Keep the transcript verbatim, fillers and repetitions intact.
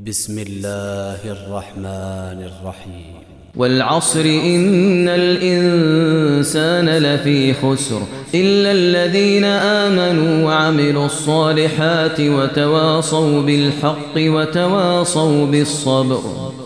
بسم الله الرحمن الرحيم والعصر إن الإنسان لفي خسر إلا الذين آمنوا وعملوا الصالحات وتواصوا بالحق وتواصوا بالصبر.